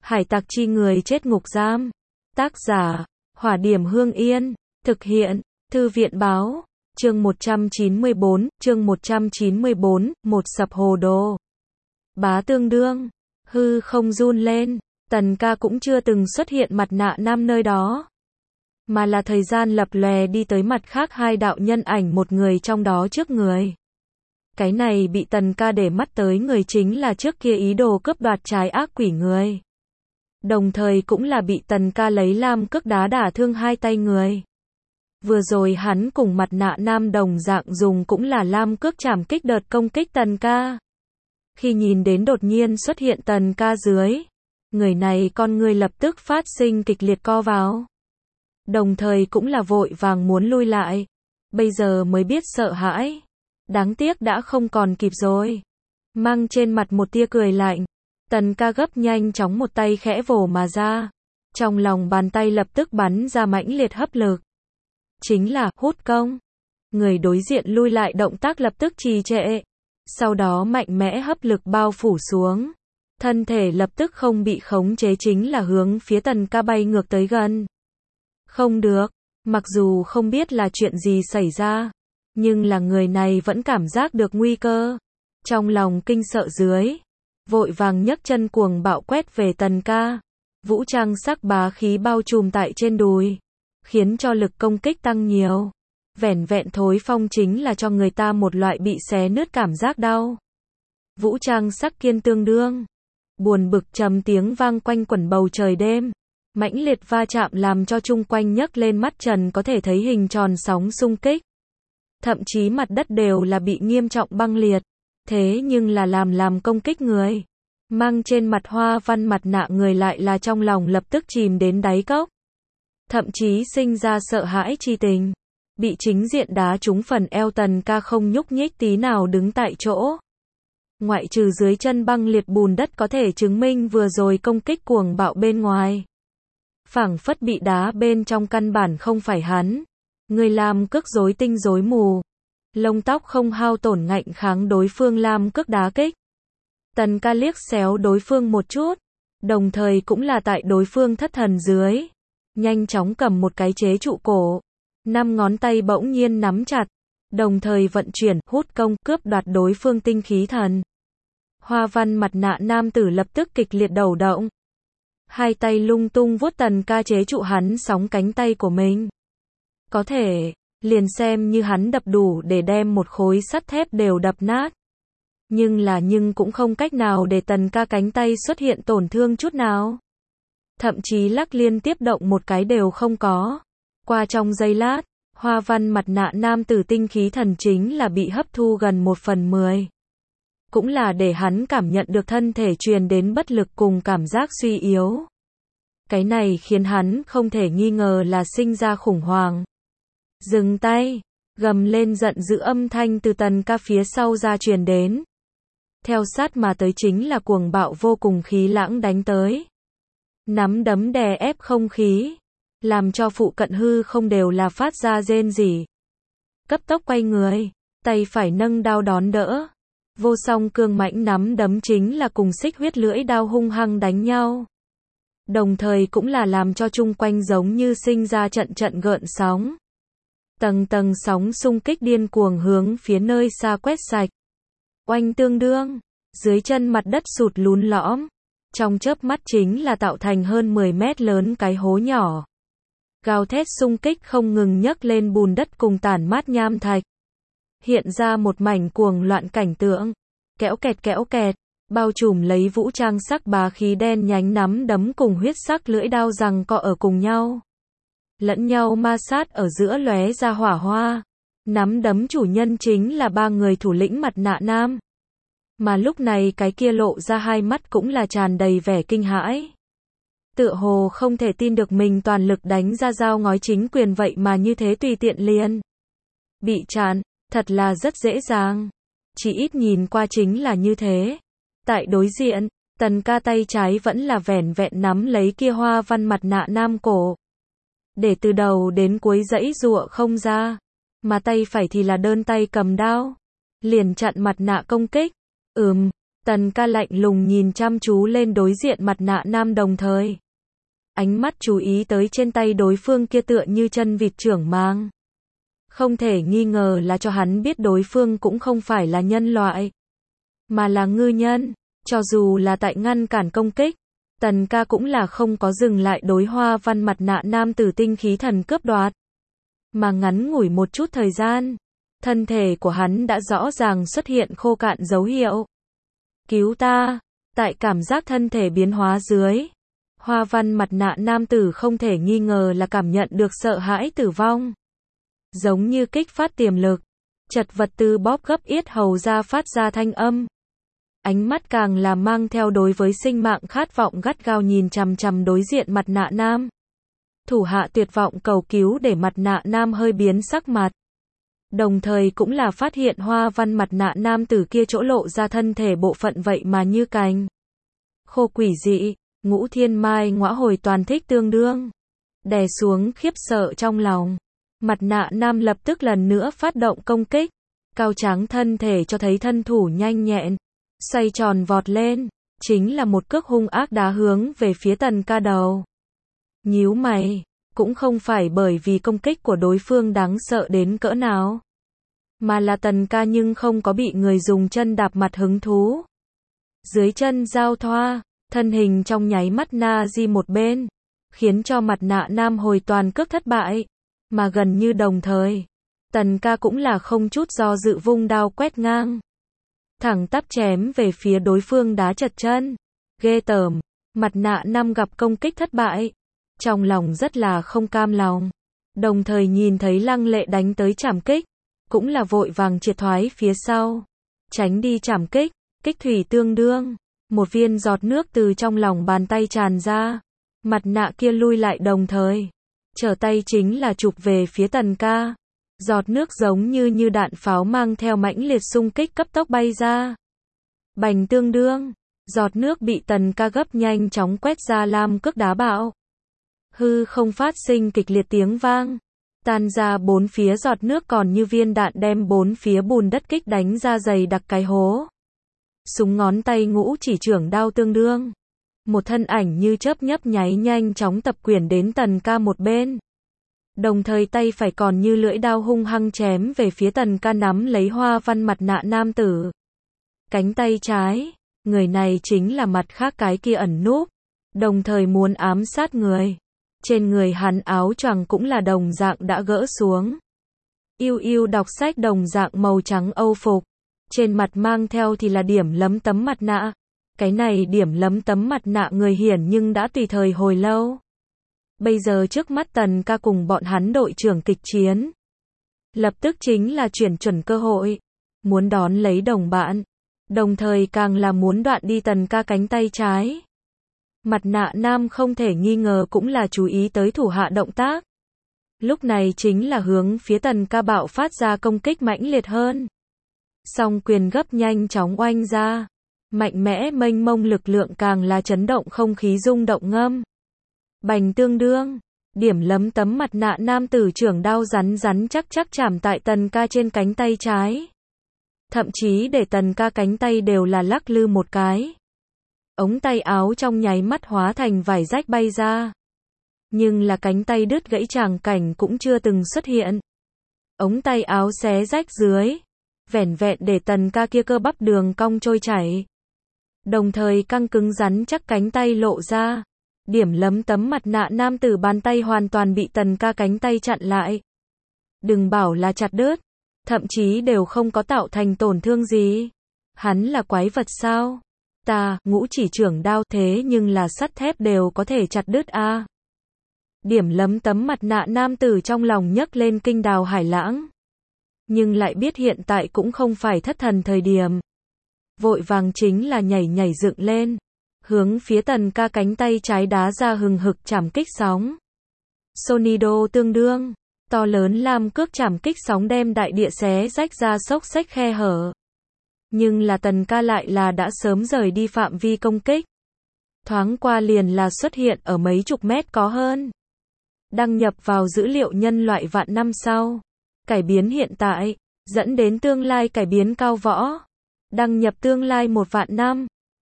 Hải tặc chi người chết ngục giam. Tác giả, Hỏa Điểm Hương Yên. Thực hiện, Thư viện báo. Chương 194, một sập hồ đồ. Bá tương đương, hư không run lên, Tần Ca cũng chưa từng xuất hiện mặt nạ nam nơi đó. Mà là thời gian lập lòe đi tới mặt khác hai đạo nhân ảnh, một người trong đó trước người. Cái này bị Tần Ca để mắt tới người chính là trước kia ý đồ cướp đoạt trái ác quỷ người. Đồng thời cũng là bị Tần Ca lấy lam cước đá đả thương hai tay người. Vừa rồi hắn cùng mặt nạ nam đồng dạng dùng cũng là lam cước chảm kích đợt công kích Tần Ca. Khi nhìn đến đột nhiên xuất hiện Tần Ca dưới, người này con người lập tức phát sinh kịch liệt co vào. Đồng thời cũng là vội vàng muốn lui lại. Bây giờ mới biết sợ hãi. Đáng tiếc đã không còn kịp rồi. Mang trên mặt một tia cười lạnh, Tần Ca gấp nhanh chóng một tay khẽ vồ mà ra. Trong lòng bàn tay lập tức bắn ra mãnh liệt hấp lực. Chính là hút công. Người đối diện lui lại động tác lập tức trì trệ. Sau đó mạnh mẽ hấp lực bao phủ xuống. Thân thể lập tức không bị khống chế, chính là hướng phía Tần Ca bay ngược tới gần. Không được, mặc dù không biết là chuyện gì xảy ra, nhưng là người này vẫn cảm giác được nguy cơ. Trong lòng kinh sợ dưới, vội vàng nhấc chân cuồng bạo quét về Tần Ca. Vũ trang sắc bá khí bao trùm tại trên đùi, khiến cho lực công kích tăng nhiều. Vẻn vẹn thối phong chính là cho người ta một loại bị xé nứt cảm giác đau. Vũ trang sắc kiên tương đương. Buồn bực trầm tiếng vang quanh quẩn bầu trời đêm. Mãnh liệt va chạm làm cho chung quanh nhấc lên mắt trần có thể thấy hình tròn sóng xung kích. Thậm chí mặt đất đều là bị nghiêm trọng băng liệt. Thế nhưng là làm công kích người. Mang trên mặt hoa văn mặt nạ người lại là trong lòng lập tức chìm đến đáy cốc. Thậm chí sinh ra sợ hãi chi tình. Bị chính diện đá trúng phần eo, Tần Ca không nhúc nhích tí nào đứng tại chỗ. Ngoại trừ dưới chân băng liệt bùn đất có thể chứng minh vừa rồi công kích cuồng bạo bên ngoài. Phảng phất bị đá bên trong căn bản không phải hắn. Người làm cước rối tinh rối mù. Lông tóc không hao tổn ngạnh kháng đối phương làm cước đá kích. Tần Ca liếc xéo đối phương một chút. Đồng thời cũng là tại đối phương thất thần dưới. Nhanh chóng cầm một cái chế trụ cổ. 5 ngón tay bỗng nhiên nắm chặt. Đồng thời vận chuyển, hút công, cướp đoạt đối phương tinh khí thần. Hoa văn mặt nạ nam tử lập tức kịch liệt đầu động. Hai tay lung tung vuốt Tần Ca chế trụ hắn sóng cánh tay của mình. Có thể, liền xem như hắn đập đủ để đem một khối sắt thép đều đập nát. Nhưng cũng không cách nào để Tần Ca cánh tay xuất hiện tổn thương chút nào. Thậm chí lắc liên tiếp động một cái đều không có. Qua trong giây lát, hoa văn mặt nạ nam tử tinh khí thần chính là bị hấp thu gần 1/10. Cũng là để hắn cảm nhận được thân thể truyền đến bất lực cùng cảm giác suy yếu. Cái này khiến hắn không thể nghi ngờ là sinh ra khủng hoảng. Dừng tay, gầm lên giận dữ âm thanh từ Tần Ca phía sau ra truyền đến. Theo sát mà tới chính là cuồng bạo vô cùng khí lãng đánh tới. Nắm đấm đè ép không khí, làm cho phụ cận hư không đều là phát ra rên rỉ. Cấp tốc quay người, tay phải nâng đao đón đỡ. Vô song cương mãnh nắm đấm chính là cùng xích huyết lưỡi đao hung hăng đánh nhau. Đồng thời cũng là làm cho chung quanh giống như sinh ra trận trận gợn sóng. Tầng tầng sóng xung kích điên cuồng hướng phía nơi xa quét sạch. Oanh tương đương, dưới chân mặt đất sụt lún lõm. Trong chớp mắt chính là tạo thành hơn 10 mét lớn cái hố nhỏ. Gào thét xung kích không ngừng nhấc lên bùn đất cùng tản mát nham thạch. Hiện ra một mảnh cuồng loạn cảnh tượng. Kéo kẹt, bao trùm lấy vũ trang sắc bá khí đen nhánh nắm đấm cùng huyết sắc lưỡi đao giằng co ở cùng nhau. Lẫn nhau ma sát ở giữa lóe ra hỏa hoa. Nắm đấm chủ nhân chính là 3 người thủ lĩnh mặt nạ nam. Mà lúc này cái kia lộ ra hai mắt cũng là tràn đầy vẻ kinh hãi. Tựa hồ không thể tin được mình toàn lực đánh ra dao ngói chính quyền vậy mà như thế tùy tiện liền bị chặn, thật là rất dễ dàng. Chỉ ít nhìn qua chính là như thế. Tại đối diện, Tần Ca tay trái vẫn là vẻn vẹn nắm lấy kia hoa văn mặt nạ nam cổ. Để từ đầu đến cuối giãy giụa không ra. Mà tay phải thì là đơn tay cầm đao. Liền chặn mặt nạ công kích. Tần ca lạnh lùng nhìn chăm chú lên đối diện mặt nạ nam, đồng thời ánh mắt chú ý tới trên tay đối phương kia tựa như chân vịt trưởng mang. Không thể nghi ngờ là cho hắn biết đối phương cũng không phải là nhân loại, mà là ngư nhân. Cho dù là tại ngăn cản công kích, Tần ca cũng là không có dừng lại đối hoa văn mặt nạ nam tử tinh khí thần cướp đoạt. Mà ngắn ngủi một chút thời gian, thân thể của hắn đã rõ ràng xuất hiện khô cạn dấu hiệu. Cứu ta! Tại cảm giác thân thể biến hóa dưới, hoa văn mặt nạ nam tử không thể nghi ngờ là cảm nhận được sợ hãi tử vong. Giống như kích phát tiềm lực, chật vật từ bóp gấp yết hầu ra phát ra thanh âm. Ánh mắt càng là mang theo đối với sinh mạng khát vọng gắt gao nhìn chằm chằm đối diện mặt nạ nam. Thủ hạ tuyệt vọng cầu cứu để mặt nạ nam hơi biến sắc mặt. Đồng thời cũng là phát hiện hoa văn mặt nạ nam tử kia chỗ lộ ra thân thể bộ phận vậy mà như cành khô quỷ dị. Ngũ Thiên Mai ngõa hồi toàn thích tương đương đè xuống khiếp sợ trong lòng. Mặt nạ nam lập tức lần nữa phát động công kích. Cao tráng thân thể cho thấy thân thủ nhanh nhẹn, xoay tròn vọt lên, chính là một cước hung ác đá hướng về phía Tần ca đầu. Nhíu mày, cũng không phải bởi vì công kích của đối phương đáng sợ đến cỡ nào, mà là Tần ca nhưng không có bị người dùng chân đạp mặt hứng thú. Dưới chân giao thoa, thân hình trong nháy mắt na di một bên, khiến cho mặt nạ nam hồi toàn cước thất bại. Mà gần như đồng thời, Tần ca cũng là không chút do dự vung đao quét ngang, thẳng tắp chém về phía đối phương đá chật chân. Ghê tởm, mặt nạ nam gặp công kích thất bại, trong lòng rất là không cam lòng, đồng thời nhìn thấy Lăng Lệ đánh tới trảm kích, cũng là vội vàng triệt thoái phía sau, tránh đi trảm kích. Kích thủy tương đương, một viên giọt nước từ trong lòng bàn tay tràn ra, mặt nạ kia lui lại đồng thời trở tay chính là chụp về phía Tần ca. Giọt nước giống như đạn pháo mang theo mãnh liệt xung kích cấp tốc bay ra. Bành tương đương, giọt nước bị Tần ca gấp nhanh chóng quét ra làm cước đá bạo. Hư không phát sinh kịch liệt tiếng vang, tan ra bốn phía, giọt nước còn như viên đạn đem bốn phía bùn đất kích đánh ra dày đặc cái hố. Súng ngón tay Ngũ Chỉ Trưởng đao tương đương, một thân ảnh như chớp nhấp nháy nhanh chóng tập quyền đến Tần ca một bên. Đồng thời tay phải còn như lưỡi đao hung hăng chém về phía Tần ca nắm lấy hoa văn mặt nạ nam tử. Cánh tay trái, người này chính là mặt khác cái kia ẩn núp, đồng thời muốn ám sát người. Trên người hắn áo choàng cũng là đồng dạng đã gỡ xuống. Yêu yêu đọc sách đồng dạng màu trắng âu phục, trên mặt mang theo thì là điểm lấm tấm mặt nạ. Cái này điểm lấm tấm mặt nạ người hiển nhưng đã tùy thời hồi lâu. Bây giờ trước mắt Tần ca cùng bọn hắn đội trưởng kịch chiến, lập tức chính là chuyển chuẩn cơ hội, muốn đón lấy đồng bạn, đồng thời càng là muốn đoạn đi Tần ca cánh tay trái. Mặt nạ nam không thể nghi ngờ cũng là chú ý tới thủ hạ động tác. Lúc này chính là hướng phía Tần ca bạo phát ra công kích mãnh liệt hơn. Song quyền gấp nhanh chóng oanh ra, mạnh mẽ mênh mông lực lượng càng là chấn động không khí rung động ngâm. Bành tương đương, điểm lấm tấm mặt nạ nam tử trưởng đao rắn rắn chắc chắc chạm tại Tần ca trên cánh tay trái. Thậm chí để Tần ca cánh tay đều là lắc lư một cái. Ống tay áo trong nháy mắt hóa thành vải rách bay ra. Nhưng là cánh tay đứt gãy tràng cảnh cũng chưa từng xuất hiện. Ống tay áo xé rách dưới, vẻn vẹn để Tần ca kia cơ bắp đường cong trôi chảy. Đồng thời căng cứng rắn chắc cánh tay lộ ra. Điểm lấm tấm mặt nạ nam tử bàn tay hoàn toàn bị Tần ca cánh tay chặn lại. Đừng bảo là chặt đứt, thậm chí đều không có tạo thành tổn thương gì. Hắn là quái vật sao? Ta, Ngũ Chỉ Trưởng đao thế nhưng là sắt thép đều có thể chặt đứt a. Điểm lấm tấm mặt nạ nam tử trong lòng nhấc lên kinh đào hải lãng. Nhưng lại biết hiện tại cũng không phải thất thần thời điểm. Vội vàng chính là nhảy dựng lên, hướng phía Tần ca cánh tay trái đá ra hừng hực chảm kích sóng. Sonido tương đương, to lớn làm cước chảm kích sóng đem đại địa xé rách ra xốc xách khe hở. Nhưng là Tần ca lại là đã sớm rời đi phạm vi công kích. Thoáng qua liền là xuất hiện ở mấy chục mét có hơn. Đăng nhập vào dữ liệu nhân loại vạn năm sau. Cải biến hiện tại, dẫn đến tương lai cải biến cao võ. đăng nhập tương lai 1 vạn năm.